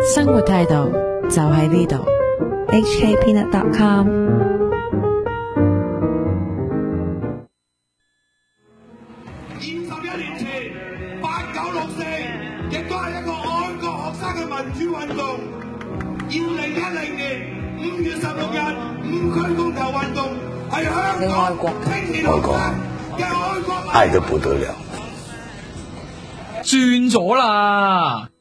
生活態度就喺呢度。hkpeanut.com。 21年前8964亦都係一個愛國學生嘅民主運動。2010年5月16日五區公投運動係香港青年學生嘅愛國， 愛得不得了。 轉咗啦！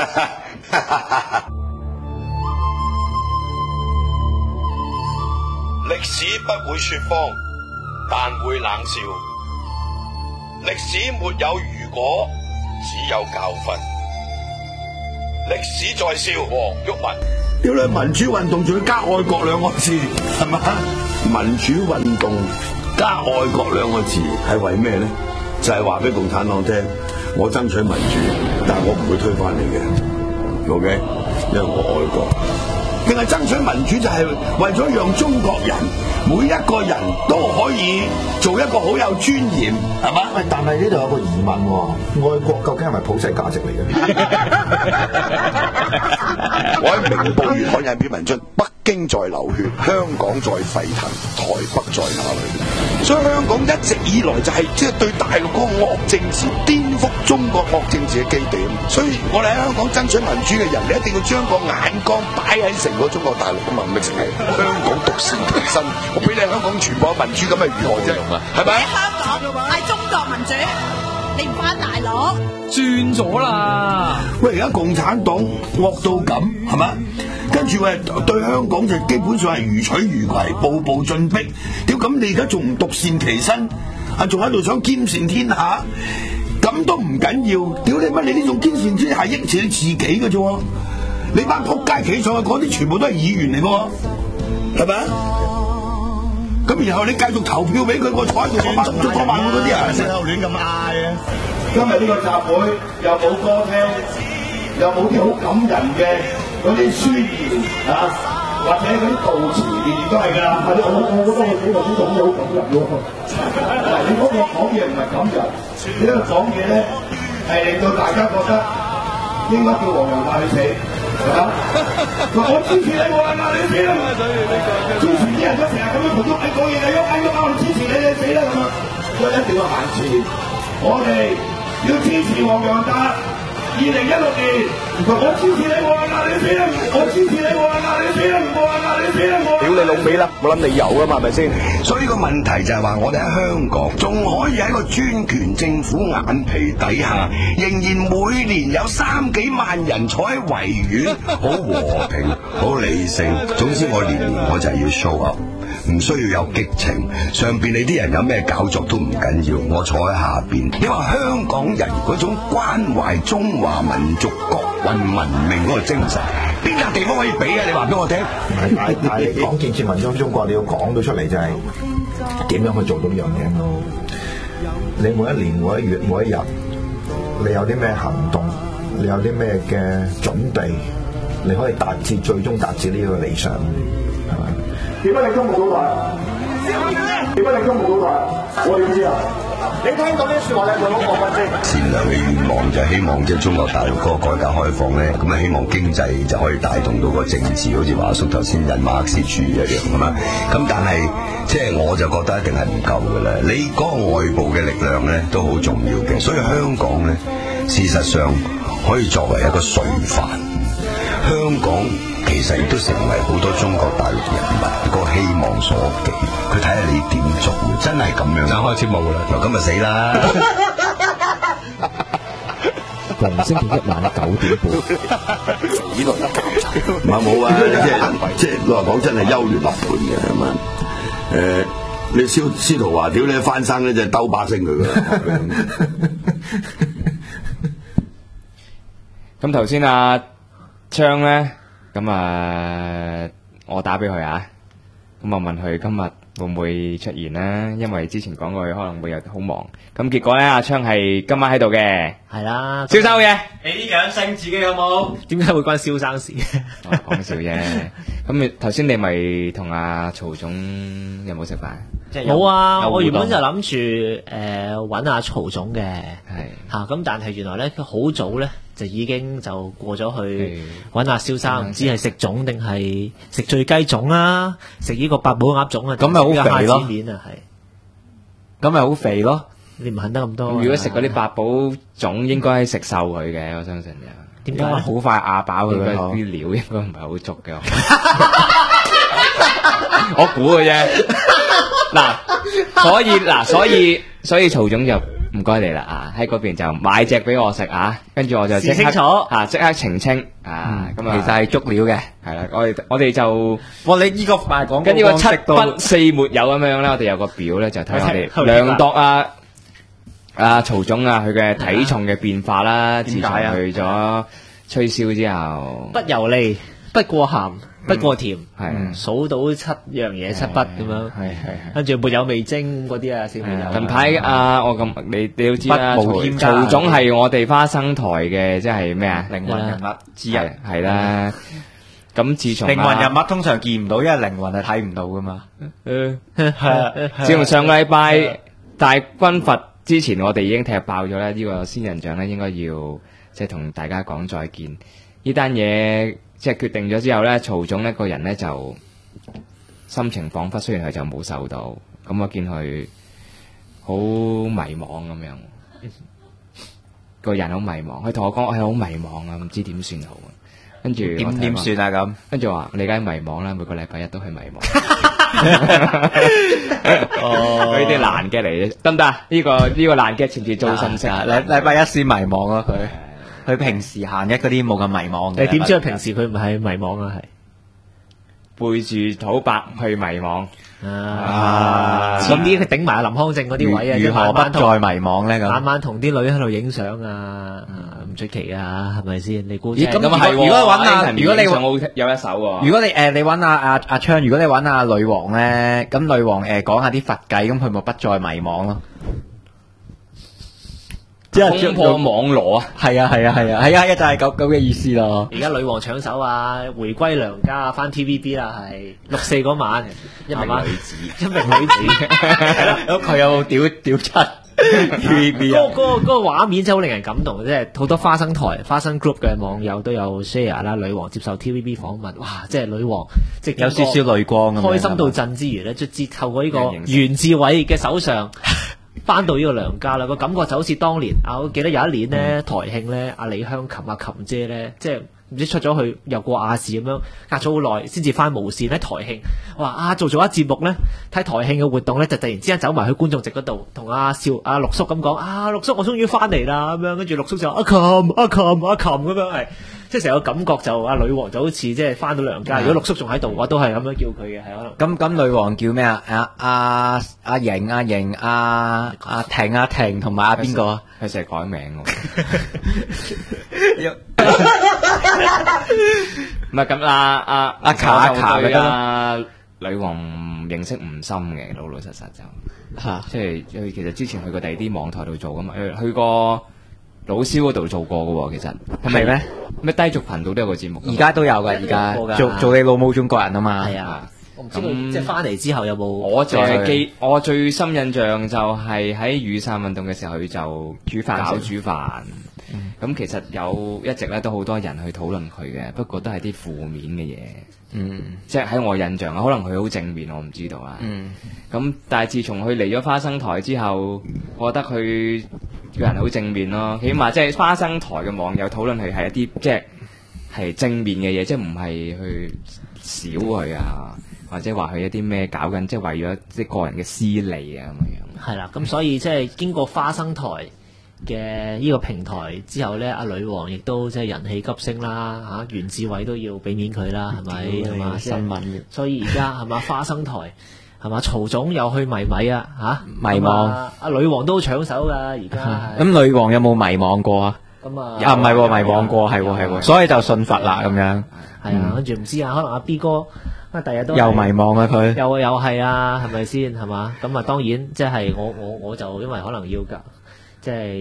歷史不會說謊，但會冷笑。歷史沒有如果，只有教訓。歷史在笑，黃毓民。 屌你！民主運動仲要加愛國兩個字，係嘛？民主運動加愛國兩個字係為咩咧？就係話俾共產黨聽，我爭取民主，但係我唔會推翻你嘅。OK，因為我愛國。定係爭取民主就係為咗讓中國人每一個人都可以做一個好有尊嚴，係嘛？ 喂，但係呢度有個疑問喎，愛國究竟係咪普世價值嚟嘅？ 我喺明報月刊入邊文出，北京在流血，香港在沸騰，台北在哪裏？所以香港一直以來就係即係對大陸嗰個惡政治，顛覆中國惡政治嘅基地。所以我哋喺香港爭取民主嘅人，你一定要將個眼光擺喺成個中國大陸啊嘛，唔係淨係香港獨善其身。我俾你香港全部民主咁係如何啫？係咪？ 香港係中國民主，你唔翻大陸？ 轉咗啦！ 喂，而家共產黨惡到咁，係嘛？跟住喂對香港就基本上係如取如攜，步步進逼。屌咁你而家仲唔獨善其身？啊，仲喺度想兼善天下？咁都唔緊要。屌你乜？你呢種兼善天下益住你自己嘅啫。你班仆街企上去嗰啲全部都係議員嚟嘅，係咪啊？咁然後你繼續投票俾佢，我坐喺度我萬足嗰萬嗰啲人，成日亂咁嗌啊！今日呢個集會又冇歌聽，又冇啲好感人嘅嗰啲宣言啊，或者嗰啲悼詞，年年都係㗎啦。我覺得我幾個主講嘢好感人喎。嗱，你嗰個講嘢唔係感人，你呢個講嘢咧係令到大家覺得應該叫黃洋達去死。我支持你，我嗌你死啦！支持啲人都成日咁樣同喐你講嘢，你喐我支持你，你死啦咁啊！所以一定要行前，我哋要支持黃洋達。2016年，我支持你，我嗌你死啦！我支持你，我嗌你死啦！我嗌你死啦！ 屌你老味啦！我諗你有㗎嘛，係咪先？所以個問題就係話，我哋喺香港仲可以喺個專權政府眼皮底下，仍然每年有3幾萬人坐喺維園，好和平、好理性。總之我年我就係要 show up，唔需要有激情。上邊你啲人有咩搞作都唔緊要，我坐喺下邊。你話香港人嗰種關懷中華民族國運文明嗰個精神，邊笪地方可以比啊？你話俾我聽。 但係你講建設民主中國，你要講到出嚟就係點樣去做到呢樣嘢。你每一年、每一月、每一日，你有啲咩行動，你有啲咩嘅準備，你可以最終達至呢個理想，係咪？ 點解你中冇到台？點解你中冇到台？我點知啊？你聽到啲説話你會好過分先。 善良嘅願望就希望即係中國大陸嗰個改革開放咧，咁啊希望經濟就可以帶動到個政治，好似華叔頭先引馬克思主義一樣咁嘛。咁但係即係我就覺得一定係唔夠嘅啦。你嗰個外部嘅力量咧都好重要嘅，所以香港咧事實上可以作為一個垂範。香港其實亦都成為好多中國大陸人民個希望所寄，佢睇下你點做，真係咁樣。就開始冇啦，咁咪死啦！ 逢星期一晚9點半， 呢度有監察，唔係冇啊！即係老實講，真係優劣立判嘅係嘛？你司徒華屌你翻生咧，就兜把聲佢噶啦。 咁頭先阿昌咧，咁我打俾佢啊，咁我問佢今日會唔會出現咧？因為之前講過佢可能會有好忙，咁結果咧阿昌係今晚喺度嘅。 係啦， 蕭生嘢， 俾啲掌聲自己好冇？ 點解會關蕭生事？ 講笑啫。咁頭先你咪同阿曹總有冇食飯？ 即係冇啊！ 有我原本就諗住揾阿曹總嘅， 係嚇咁，但係原來咧佢好早咧就已經就過咗去揾阿蕭生，唔知係食粽定係食醉雞粽啦，食呢個八寶鴨粽啊， 咁咪好肥咯蝦子面啊，係咁咪好肥咯。 你唔肯得咁多。 如果食嗰啲八寶粽，應該食瘦佢嘅，我相信就。 點解好快壓飽佢應該嗰啲料應該唔係好足嘅。我估嘅啫。所以曹總就唔該你啦啊！喺嗰邊就買隻俾我食啊，跟住我就即刻清楚即刻澄清啊！咁啊， 其實係足料嘅。 係啦，我哋就哇！你呢個賣廣跟呢個七到不四沒有咁樣咧，我哋有個表咧，就睇下我哋量度曹總啊，佢嘅體重嘅變化啦。自從去咗吹簫之後， 不油膩，不過鹹，不過甜， 係數到7樣嘢7筆咁樣， 係跟住沒有味精嗰啲啊，小朋友。 近排我咁你都知啦， 不無添加曹總係我哋花生台嘅，即係咩啊？ 靈魂人物之一係啦。咁自從靈魂人物通常見唔到，因為靈魂係睇唔到噶嘛。 自從上個禮拜大軍閥之前，我哋已經踢爆咗咧，呢個仙人掌咧應該要即係同大家講再見。呢單嘢即係決定咗之後咧，曹總呢個人咧就心情恍惚，雖然佢就冇受到，咁我見佢好迷茫咁樣，個人好迷茫。佢同我講我係好迷茫啊，唔知點算好。跟住點算啊咁？ 跟住話你梗係迷茫啦，每個禮拜一都係迷茫。呢啲難嘅嚟嘅，得唔得？呢個難嘅前次做信息， 禮拜一先迷茫咯佢平時閒日嗰啲冇咁迷茫嘅。 你點知佢平時佢唔係迷茫啊？係背住土白去迷茫遲啲佢頂埋林康正嗰啲位啊， 如何不再迷茫咧？咁晚晚同啲女喺度影相啊，唔出奇啊，係咪先？你估？ 咁如果揾啊，如果你有一手喎。 如果你你揾阿昌，如果你揾阿女王咧，咁女王講下啲佛計，咁佢咪不再迷茫咯？ 即係衝破網羅啊！ 係啊，就係咁嘅意思咯。 而家女王搶手啊，回歸娘家啊，翻 TVB 啦，係6/4嗰晚，一名女子， 咁佢有屌出 TVB 啊？ 嗰個畫面真係好令人感動，即係好多花生 group 嘅網友都有 share 啦。女王接受 TVB 訪問，哇！即係女王，即係有少少淚光咁樣， 開心到震之餘咧，即係透過呢個袁志偉嘅手上。翻到呢個娘家啦，個感覺就好似當年我記得有一年咧台慶咧，阿李香琴琴姐咧，即係唔知出咗去又過亞視咁樣，隔咗好耐先至翻無線喺台慶。話做咗一節目咧，睇台慶嘅活動咧，就突然之間走埋去觀眾席嗰度，同阿陸叔咁講，陸叔我終於翻嚟啦咁樣，跟住陸叔就阿琴咁樣係。即係成個感覺就阿女王就好似即係翻到娘家，如果陸叔仲喺度嘅話，都係咁樣叫佢嘅，係可能。 咁女王叫咩啊？阿瑩、阿婷同埋阿邊個啊？ 佢成日改名喎。唔係咁阿卡對阿女王認識唔深嘅，老實就即係其實之前去過第二啲網台度做噶嘛，去過。老蕭嗰度做過嘅喎，其實係咪咩？咩低俗頻道都有個節目， 而家都有㗎，而家做你老母中國人啊嘛。 係啊，我唔知佢即係翻嚟之後有冇？ 我最深印象就係喺雨傘運動嘅時候，佢就煮飯。咁其實一直咧都好多人去討論佢嘅，不過都係啲負面嘅嘢。即係喺我印象可能佢好正面，我唔知道啊。咁但係自從佢嚟咗花生台之後，我覺得佢個人好正面咯。起碼即係花生台嘅網友討論佢係一啲即係正面嘅嘢，即係唔係去少佢啊，或者話佢一啲咩搞緊，即係為咗即係個人嘅私利啊咁樣。 係啦，咁所以即係經過花生台嘅呢個平台之後咧，阿女王亦都即係人氣急升啦，袁志偉都要俾面佢啦，係咪？係嘛新聞，所以而家係嘛花生台係嘛曹總又去迷啊迷茫，阿女王都搶手噶而家。 咁女王有冇迷茫過啊？ 咁唔係迷茫過係，所以就信佛啦咁樣。 係啊，跟住唔知啊，可能阿 B 哥第日都又迷茫啊佢， 又係啊，係咪先係嘛？咁當然即係我就因為可能要㗎。即係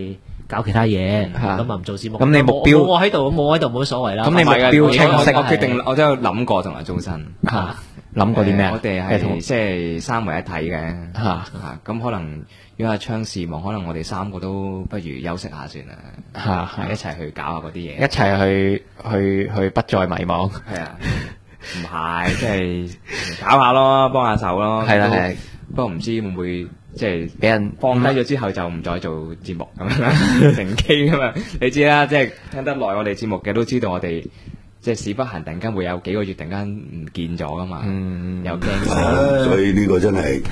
搞其他嘢，咁啊唔做節目。 咁你目標冇我喺度，冇我喺度冇所謂啦。 咁你目標清晰， 我決定，我都有諗過同埋租新諗過啲咩？ 我哋係即係三為一體嘅咁可能如果阿昌事忙，可能我哋三個都不如休息下算啦，一齊去搞下嗰啲嘢， 一齊去不再迷茫。 係啊，唔係即係搞下咯，幫下手咯。 係啦係。 不過唔知會唔會即係俾人放低咗之後就唔再做節目咁樣停機噶嘛？你知啦，即係聽得耐我哋節目嘅都知道我哋。即係屎不行，突然間會有幾個月突然間唔見咗噶嘛，又驚， 所以呢個真係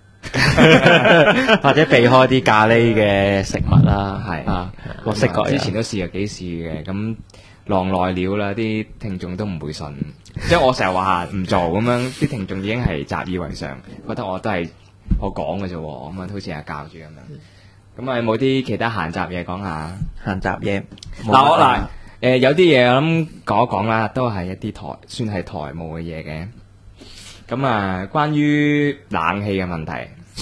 或者避開啲咖喱嘅食物啦，我識過， 之前都試過幾次嘅，咁浪耐了啦，啲聽眾都唔會信，即係我成日話唔做咁樣，啲聽眾已經係習以為常，覺得我都係我講嘅啫，咁啊好似係教住咁樣，咁啊有冇啲其他閒雜嘢講下？ 閒雜嘢嗱有啲嘢我諗講一講啦，都係一啲算係台務嘅嘢嘅。咁啊，關於冷氣嘅問題，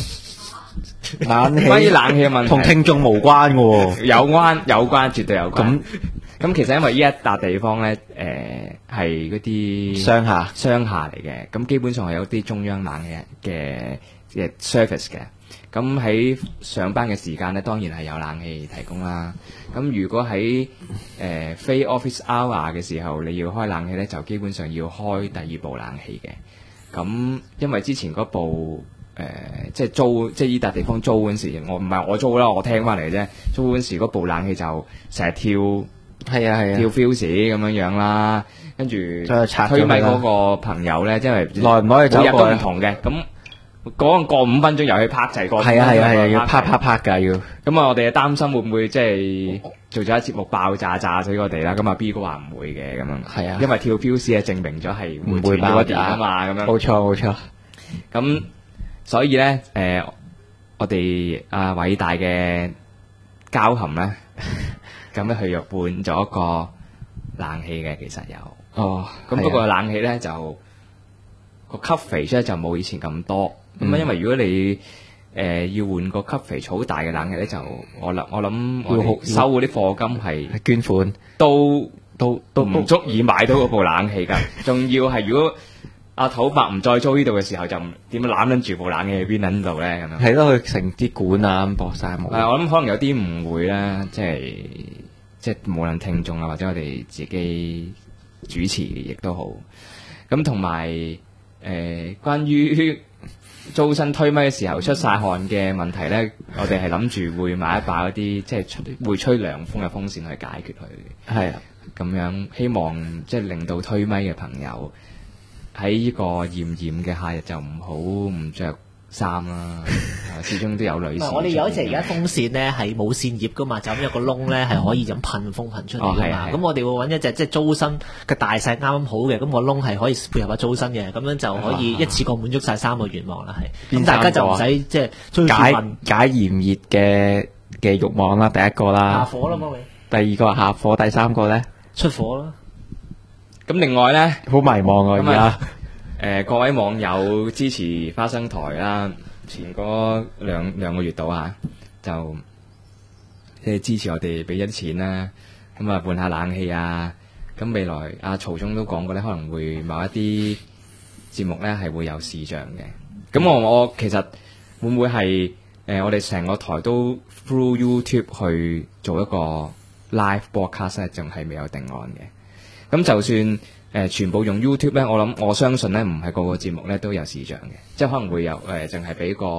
關於冷氣嘅問題， 同聽眾無關嘅喎。 有關，絕對有關。咁其實因為呢一笪地方咧，係嗰啲商廈嚟嘅，咁基本上係有啲中央冷氣嘅 service 嘅。咁喺上班嘅時間咧，當然係有冷氣提供啦。咁如果喺非 office hour 嘅時候，你要開冷氣咧，就基本上要開第二部冷氣嘅。咁因為之前嗰部即係租，即係依笪地方租嗰時，我唔係我租啦，我聽翻嚟啫。租嗰時嗰部冷氣就成日跳跳 fuse 咁樣啦，跟住推咪嗰個朋友咧，即係耐唔耐走過， 每日都唔同嘅咁。過5分鐘又去拍滯過， 係啊，要拍㗎要。 咁啊，我哋擔心會唔會即係做咗一節目爆炸死我哋啦？咁啊 B 哥話唔會嘅咁樣。係啊，因為跳 fuse 證明咗係唔會爆炸啊嘛，咁樣。冇錯。咁所以咧，我哋偉大嘅交含咧，咁咧佢又換咗個冷氣嘅，其實有。咁不過冷氣咧就個吸肥咧就冇以前咁多。咁因為如果你要換個吸肥好大嘅冷氣咧，就我諗我哋收嗰啲課金係捐款， 都唔足以買到嗰部冷氣㗎。仲要係如果阿土伯唔再租呢度嘅時候，就點樣攬緊住部冷氣喺邊撚度咧？咁樣係咯，佢成啲管啊咁駁晒冇。 我諗可能有啲誤會啦，即係無論聽眾啊或者我哋自己主持亦都好。咁同埋關於租新推咪嘅時候出晒汗嘅問題咧，我哋係諗住會買一把嗰啲即係會吹涼風嘅風扇去解決佢。係啊，咁樣希望即係令到推咪嘅朋友喺呢個炎炎嘅夏日就唔好唔着衫啦。始終都有女士。 我哋有一隻而家風扇咧係冇扇葉噶嘛，就咁有個窿咧係可以咁噴風噴出嚟噶嘛。咁我哋會揾一隻即係租新嘅大細啱啱好嘅，咁個窿係可以配合下租新嘅，咁樣就可以一次過滿足晒3個願望啦。係咁大家就唔使即係追住問解炎熱嘅慾望啦。第一個啦， 下火啦幫你。 第二個下火，第三個咧出火啦。 咁另外咧好迷茫啊而家。各位網友支持花生台啦。前嗰兩個月度就即係支持我哋俾一啲錢啦，咁啊換下冷氣啊，咁未來阿曹總都講過咧，可能會某一啲節目咧係會有視像嘅，咁我其實會唔會係我哋成個台都 through YouTube 去做一個 live broadcast 咧，仲係未有定案嘅，咁就算全部用 YouTube 咧，我相信咧唔係個個節目咧都有視像嘅，即係可能會有淨係俾個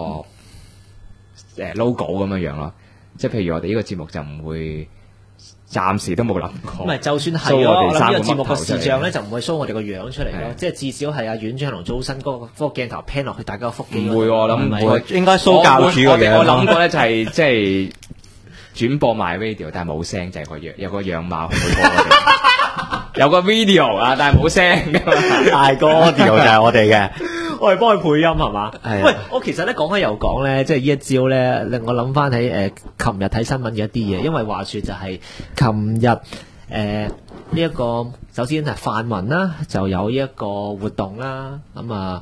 logo 咁樣咯。即係譬如我哋呢個節目就唔會，暫時都冇諗過。 唔係，就算係咯，我諗呢個節目個視像咧就唔會 show 我哋個樣出嚟咯，即係至少係阿院長同祖新嗰個鏡頭 pan 落去，大家個腹肌。 唔會，我諗唔會， 應該 show 教主嘅樣。 我諗過咧就係即係轉播埋 video， 但係冇聲，就係個樣有個樣貌去播我哋。有個 video 啊，但係冇聲噶嘛。 大哥 audio 就係我哋嘅， 我哋幫佢配音係嘛？ 係。 喂，我其實咧講開又講咧，即係呢一招咧，令我諗翻起琴日睇新聞嘅一啲嘢，因為話說就係琴日呢一個首先係泛民啦，就有呢一個活動啦，咁啊就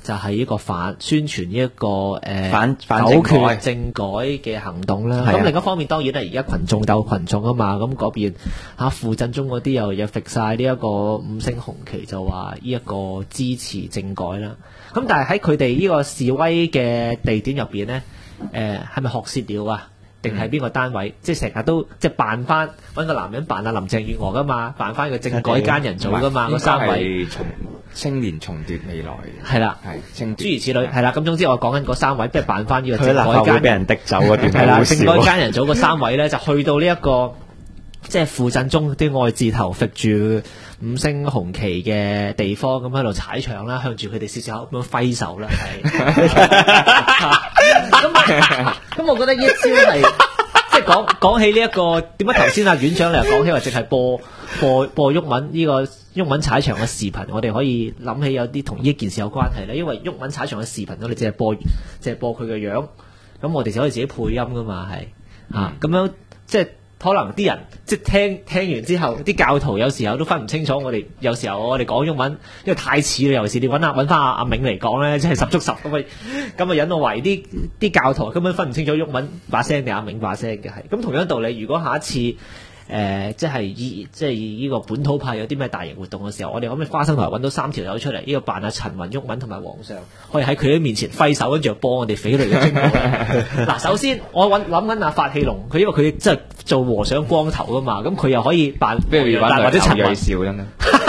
就係呢個宣傳呢一個反否決政改嘅行動啦。咁另一方面當然係而家群眾鬥群眾啊嘛，咁嗰邊傅振中嗰啲又揈晒呢一個5星紅旗，就話呢一個支持政改啦。咁但係喺佢哋呢個示威嘅地點入邊咧，係咪學舌鳥啊？定係邊個單位？即係成日都即係扮翻揾個男人扮阿林鄭月娥噶嘛，扮翻個政改奸人組噶嘛，嗰3位青年重奪未來係啦， 係諸如此類係啦。咁總之我講緊嗰3位，即係扮翻呢個政改奸人俾人滴走嗰段係啦，政改奸人組嗰3位咧，就去到呢一個即係傅振中啲愛字頭揈住5星紅旗嘅地方，咁喺度踩場啦，向住佢哋笑笑口咁樣揮手啦，係。咁我覺得呢一招係即係講起呢一個點解頭先阿院長你又講起話淨係播毓民呢個毓民踩場嘅視頻，我哋可以諗起有啲同呢件事有關係咧，因為毓民踩場嘅視頻我哋淨係播佢嘅樣，咁我哋就可以自己配音噶嘛，係咁樣即係。可能啲人即係聽完之後，啲教徒有時候都分唔清楚。有時候我哋講毓民，因為太似啦。尤其是你揾翻阿銘嚟講咧，即係10足10咁啊引到為啲教徒根本分唔清楚毓民把聲定阿銘把聲嘅係。咁同樣道理，如果下一次即係呢個本土派有啲咩大型活動嘅時候，我哋可唔可以花生台揾到3條友出嚟？呢個扮阿陳雲、毓民同埋皇上，可以喺佢哋面前揮手，跟住播我哋匪類嘅經過。嗱，首先我諗緊阿法器龍，佢因為佢即係做和尚光頭噶嘛，咁佢又可以扮， 不如揾或者陳雲笑真係。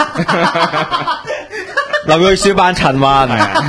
劉銳紹扮陳雲，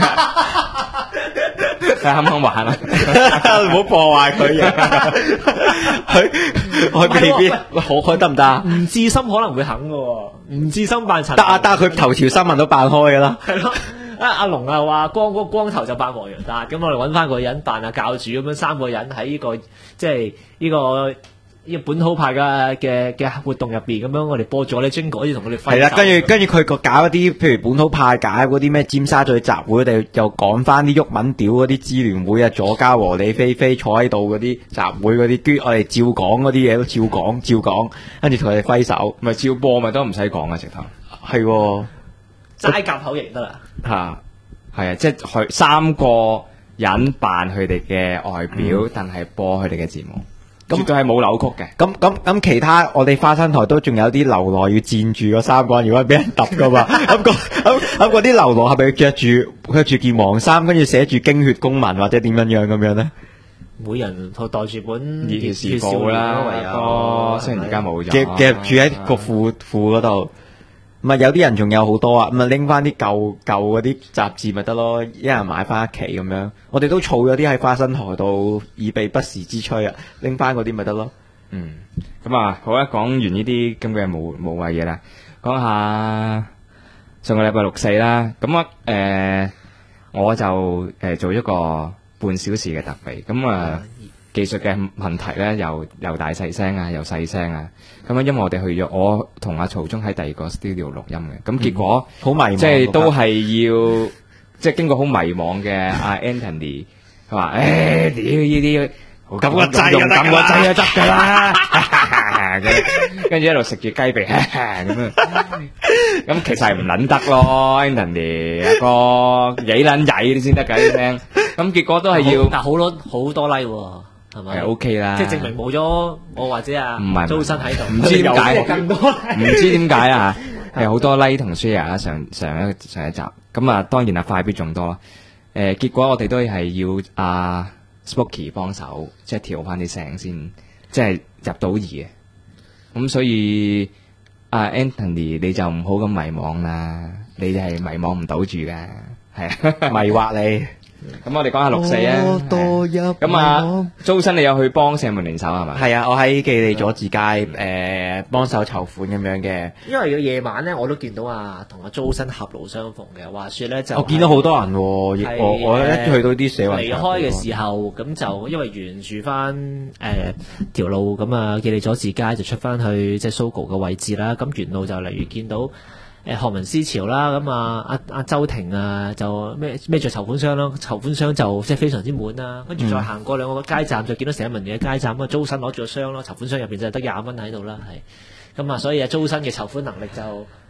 係肯唔肯玩啊？ 唔好破壞佢嘢。佢未必可得唔得啊？ 吳志森可能會肯嘅喎，吳志森扮陳得啊，佢頭條新聞都扮開嘅啦。 係咯，阿龍啊話光頭就扮黃洋達，咁我哋揾翻個人扮阿教主咁樣，3個人喺呢個即係呢個本土派嘅活動入邊咁樣，我哋播咗呢經過，好似同佢哋揮手。係啦， 跟住佢搞一啲，譬如本土派搞嗰啲咩尖沙咀集會，佢哋又講翻啲毓民屌嗰啲支聯會啊、左家和李飛飛坐喺度嗰啲集會嗰啲，跟住我哋照講嗰啲嘢都照講，跟住同佢哋揮手， 咪照播咪都唔使講啊，直頭係齋夾口型得啦。 係啊，即係佢3個人扮佢哋嘅外表，但係播佢哋嘅節目。絕對係冇扭曲嘅。 咁其他我哋花生台都仲有啲流羅要佔住嗰3個人，如果俾人揼噶嘛。咁嗰啲流羅係咪着住件黃衫，跟住寫住經血公民或者點樣咁樣咧？ 每人袋住本熱血時報啦，唯有雖然而家冇咗， 夾住喺個褲嗰度。唔係有啲人仲有好多啊，咁啊拎翻啲舊嗰啲雜誌咪得咯，一人買翻一期咁樣。我哋都儲咗啲喺花生台度，以備不時之需啊，拎翻嗰啲咪得咯。 咁啊，好啦，講完呢啲咁嘅無謂嘢啦，講下上個禮拜6、4啦。咁我就做一個半小時嘅特備，咁技術嘅問題咧，又大細聲啊，又細聲啊。咁因為我哋去咗，我同阿曹忠喺第二個 studio 錄音嘅，咁結果好迷茫， 即係都係要即係經過好迷茫嘅阿 Anthony，佢話：屌呢啲撳個掣就得㗎啦，跟住一路食住雞髀咁樣。咁其實係唔撚得咯 ，Anthony 阿哥曳撚曳先得㗎啲聲。咁結果都係要， 但好多 like 喎。係咪 ？OK 啦， 即係證明冇咗我或者周身喺度， 唔知點解， 更多， 唔知點解啊！係好多 like 同 share 啦，上一集，咁啊，當然快必仲多啦。結果我哋都係要阿 Spooky 幫手，即係調翻啲聲先，即係入到耳嘅。咁所以阿 Anthony 你就唔好咁迷惘啦，你係迷惘唔到住㗎，係迷惑你。 咁我哋講下6、4啊，咁啊，周生你有去幫社民聯手係嘛？ 係啊，我喺記利佐治街幫手籌款咁樣嘅。 因為夜晚咧，我都見到同阿周生狹路相逢嘅。話說咧就我見到好多人，我一去到啲社運離開嘅時候，咁就因為沿住翻條路咁啊，記利佐治街就出翻去即係 Sogo 嘅位置啦。咁沿路就例如見到。學民思潮啦，咁阿周庭就孭住籌款箱啦，籌款箱就即係非常之滿啦。跟住再行過2個街站，就見到社民連嘅街站，咁租身攞住個箱咯，籌款箱入邊就係得20蚊喺度啦，係咁啊，所以租身嘅籌款能力就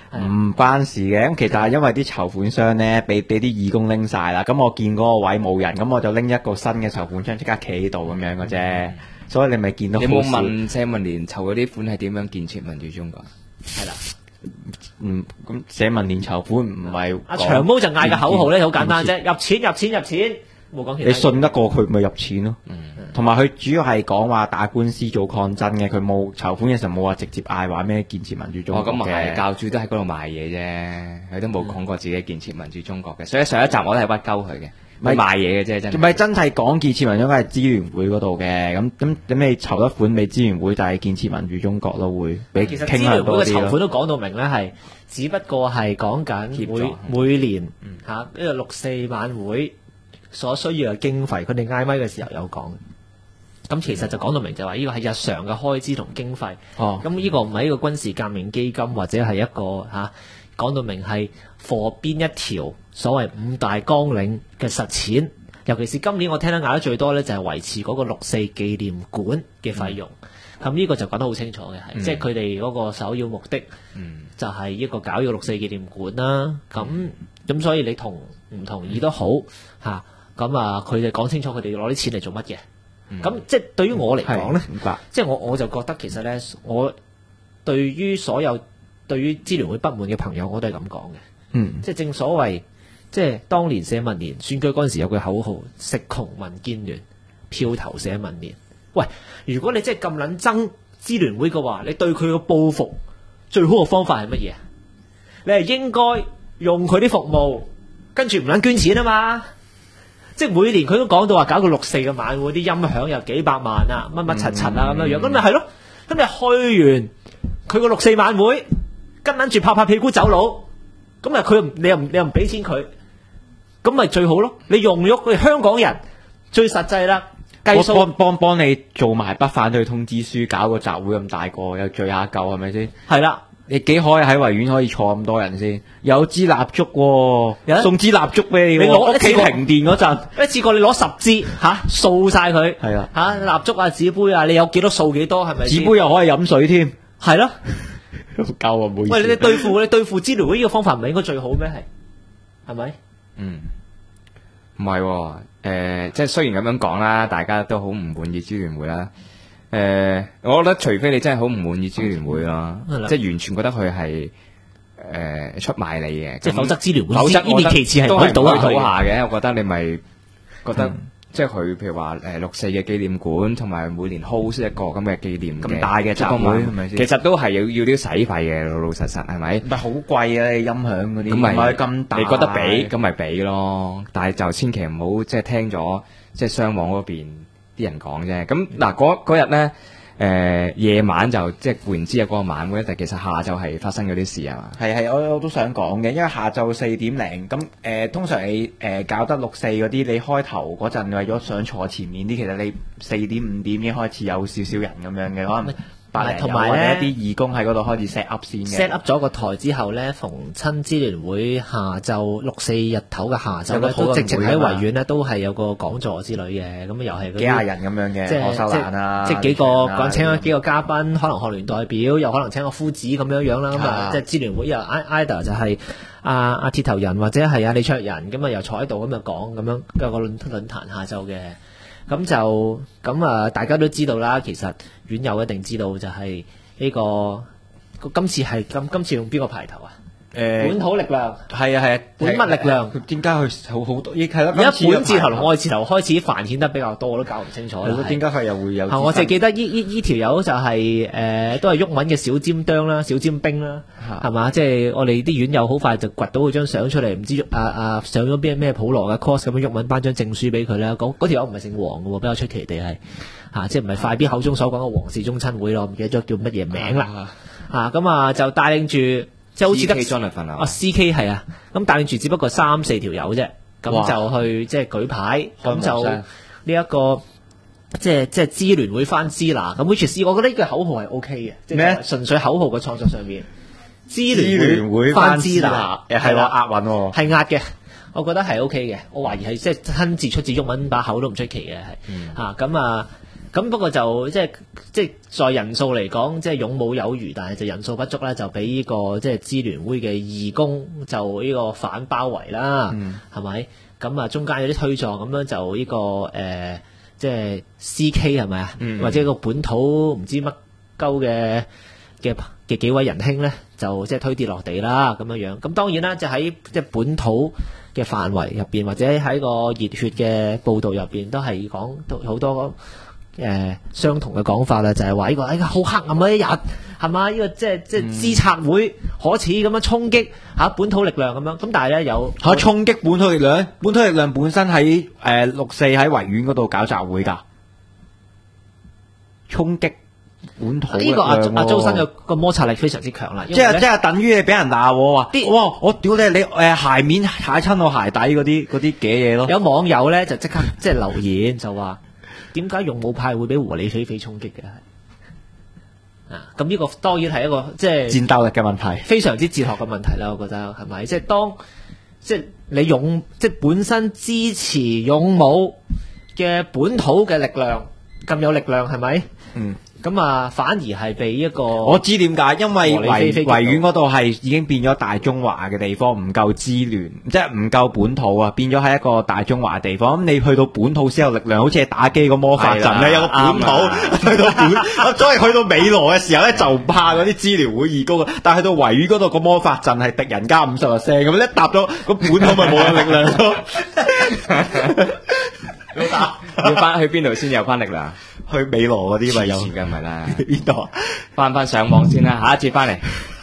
唔關事嘅，咁其實係因為啲籌款箱咧，俾啲義工拎晒啦。咁我見嗰個位冇人，咁我就拎一個新嘅籌款箱即刻企喺度咁樣嘅啫。所以你咪見到。 你有冇問社民連籌嗰啲款係點樣建設民主中國？ 係啦。 咁社民連籌款唔係阿長毛就嗌嘅口號咧，好簡單啫，入錢入錢入錢，冇講其他。 你信得過佢咪入錢咯？同埋佢主要係講話打官司做抗爭嘅，佢冇籌款嘅時候冇話直接嗌話咩建設民主中國嘅。 咁係教主都喺嗰度賣嘢啫，佢都冇講過自己建設民主中國嘅。所以上一集我都係屈鳩佢嘅，咪賣嘢嘅啫，真係。唔係真係講建設民主中國係支聯會嗰度嘅，咁你籌得款俾支聯會，就係建設民主中國咯，會俾其實支聯會嘅籌款都講到明咧，係只不過係講緊每年嚇呢個6·4晚會所需要嘅經費，佢哋嗌咪嘅時候有講。咁其實就講到明就話呢個係日常嘅開支同經費。咁呢個唔係一個軍事革命基金或者係一個講到明係貨邊一條所謂5大綱領嘅實踐。尤其是今年我聽得嗌得最多咧，就係維持嗰個6·4紀念館嘅費用。咁呢個就講得好清楚嘅係，即係佢哋嗰個首要目的就係一個搞呢個6·4紀念館啦。咁所以你唔同意都好嚇，咁佢哋講清楚佢哋攞啲錢嚟做乜嘅。咁即係對於我嚟講咧，即係我就覺得其實咧，我對於所有對於支聯會不滿嘅朋友，我都係咁講嘅。即係正所謂，即係當年社民連選舉嗰陣時有句口號：食窮民建聯，票投社民連。喂，如果你真係咁撚憎支聯會嘅話，你對佢嘅報復最好嘅方法係乜嘢？你係應該用佢啲服務，跟住唔撚捐錢啊嘛！即係每年佢都講到話搞個6·4嘅晚會，啲音響又幾百萬啊，乜乜柒柒啊咁樣樣，咁咪係咯。咁你去完佢個6·4晚會，跟撚住拍屁股走佬，咁啊你又唔俾錢佢，咁咪最好咯。你用咗佢香港人最實際啦，計數幫你做埋不反對通知書，搞個集會咁大個，又聚下舊係咪先？ 係啦。 你幾可以喺維園可以坐咁多人先？有支蠟燭，送支蠟燭俾你。你攞屋企停電嗰陣， 一次過你攞10支掃晒佢。係啊，蠟燭啊、紙杯啊，你有幾多掃幾多係咪？ 紙杯又可以飲水添。 係咯， 夠啊！唔好意思。 喂，你對付支聯會呢個方法唔係應該最好咩？係咪？ 唔係即係雖然咁樣講啦，大家都好唔滿意支聯會啦。我覺得除非你真係好唔滿意支聯會咯，即係完全覺得佢係出賣你嘅， 即係否則支聯會呢啲其次係都係倒下嘅。我覺得你咪覺得即係佢譬如話6·4嘅紀念館，同埋每年 host 一個咁嘅紀念咁大嘅集會，係咪先？其實都係要啲使費嘅，老老實實係咪？ 唔係好貴啊！音響嗰啲唔係咁大， 你覺得俾咁咪俾咯，但係就千祈唔好即係聽咗即係商網嗰邊啲人講啫，咁嗱嗰日咧，夜晚就即係固然知有嗰個晚會，但其實下晝係發生嗰啲事啊嘛。 係我都想講嘅，因為下晝4點零咁通常你搞得6·4嗰啲，你開頭嗰陣為咗想坐前面啲，其實你4點5點已經開始有少少人咁樣嘅，可能同埋咧一啲義工喺嗰度開始 set up 先嘅。 set up 咗個台之後咧，逢親支聯會下晝6·4日頭嘅下晝咧，都直情喺維園咧都係有個講座之類嘅，咁又係幾廿人咁樣嘅， 即係何秀蘭啊， 即係幾個請咗幾個嘉賓，可能學聯代表，又可能請個夫子咁樣樣啦。咁啊，即係支聯會又 either 就係阿鐵頭人或者係阿李卓人，咁啊又坐喺度咁就講咁樣有個論壇下晝嘅。咁大家都知道啦。其實院友一定知道就係呢個今次用邊個排頭啊？本土力量係啊， 本乜力量？ 點解佢好多？係啦， 而家本字頭同愛字頭開始繁衍得比較多，我都搞唔清楚。 點解佢又會有？ 我淨係記得呢條友就係都係鬱文嘅小尖釘啦、小尖兵啦，係嘛？即係我哋啲院友好快就掘到佢張相出嚟，唔知上咗咩普羅嘅 course 咁樣，鬱文頒張證書俾佢啦。嗰條友唔係姓黃嘅喎，比較出奇地係即係唔係快必口中所講嘅黃氏中親會咯，唔記得咗叫乜嘢名啦。咁就帶領住。即係好似得 CK 係啊，咁帶領住只不過3-4條友啫，咁就去即係舉牌，咁就呢一個即係支聯會翻支那，咁 which is 我覺得呢個口號係 OK 嘅，即係純粹口號嘅創作上面，支聯會翻支那係話押韻喎，係押嘅，我覺得係 OK 嘅，我懷疑係即係親自出自鬱文把口都唔出奇嘅係咁咁不過就即係在人數嚟講，即係勇武有餘，但係就人數不足咧，就俾呢個即係支聯會嘅義工就呢個反包圍啦，係咪？咁啊中間有啲推撞咁樣就呢個即係 CK 係咪啊？或者個本土唔知乜鳩嘅幾位仁兄咧，就即係推跌落地啦咁樣樣。咁當然啦，就喺即係本土嘅範圍入邊，或者喺個熱血嘅報導入邊，都係講都好多相同嘅講法啦，就係話呢個好黑暗嘅一日係嘛？呢個即係資策會可恥咁樣衝擊本土力量咁樣。咁但係咧有衝擊本土力量，本土力量本身喺6·4喺維園嗰度搞集會㗎，衝擊本土力量。呢個阿周生嘅個摩擦力非常之強啦。即係等於你俾人鬧我話，哇！我屌你鞋面踩親我鞋底嗰啲嘅嘢咯。 有網友咧就即刻即係留言就話。點解勇武派會俾和理非非衝擊嘅？咁呢個當然係一個即係戰鬥力嘅問題， 非常之哲學嘅問題啦。我覺得係咪？即係當即係你即係本身支持勇武嘅本土嘅力量咁有力量係咪？咁啊，反而係被一個我知點解，因為維園嗰度係已經變咗大中華嘅地方，唔夠支聯，即係唔夠本土啊，變咗係一個大中華嘅地方。咁你去到本土先有力量，好似係打機個魔法陣咧，有個本土去到所以去到美羅嘅時候咧，就唔怕嗰啲支聯會義工啊。但係去到維園嗰度個魔法陣係敵人加50%咁，一搭咗個本土咪冇有力量咯。 要翻去邊度先有翻力量？ 去美羅嗰啲咪有嘅， 咪啦。 邊度？ 翻上網先啦，下一節翻嚟。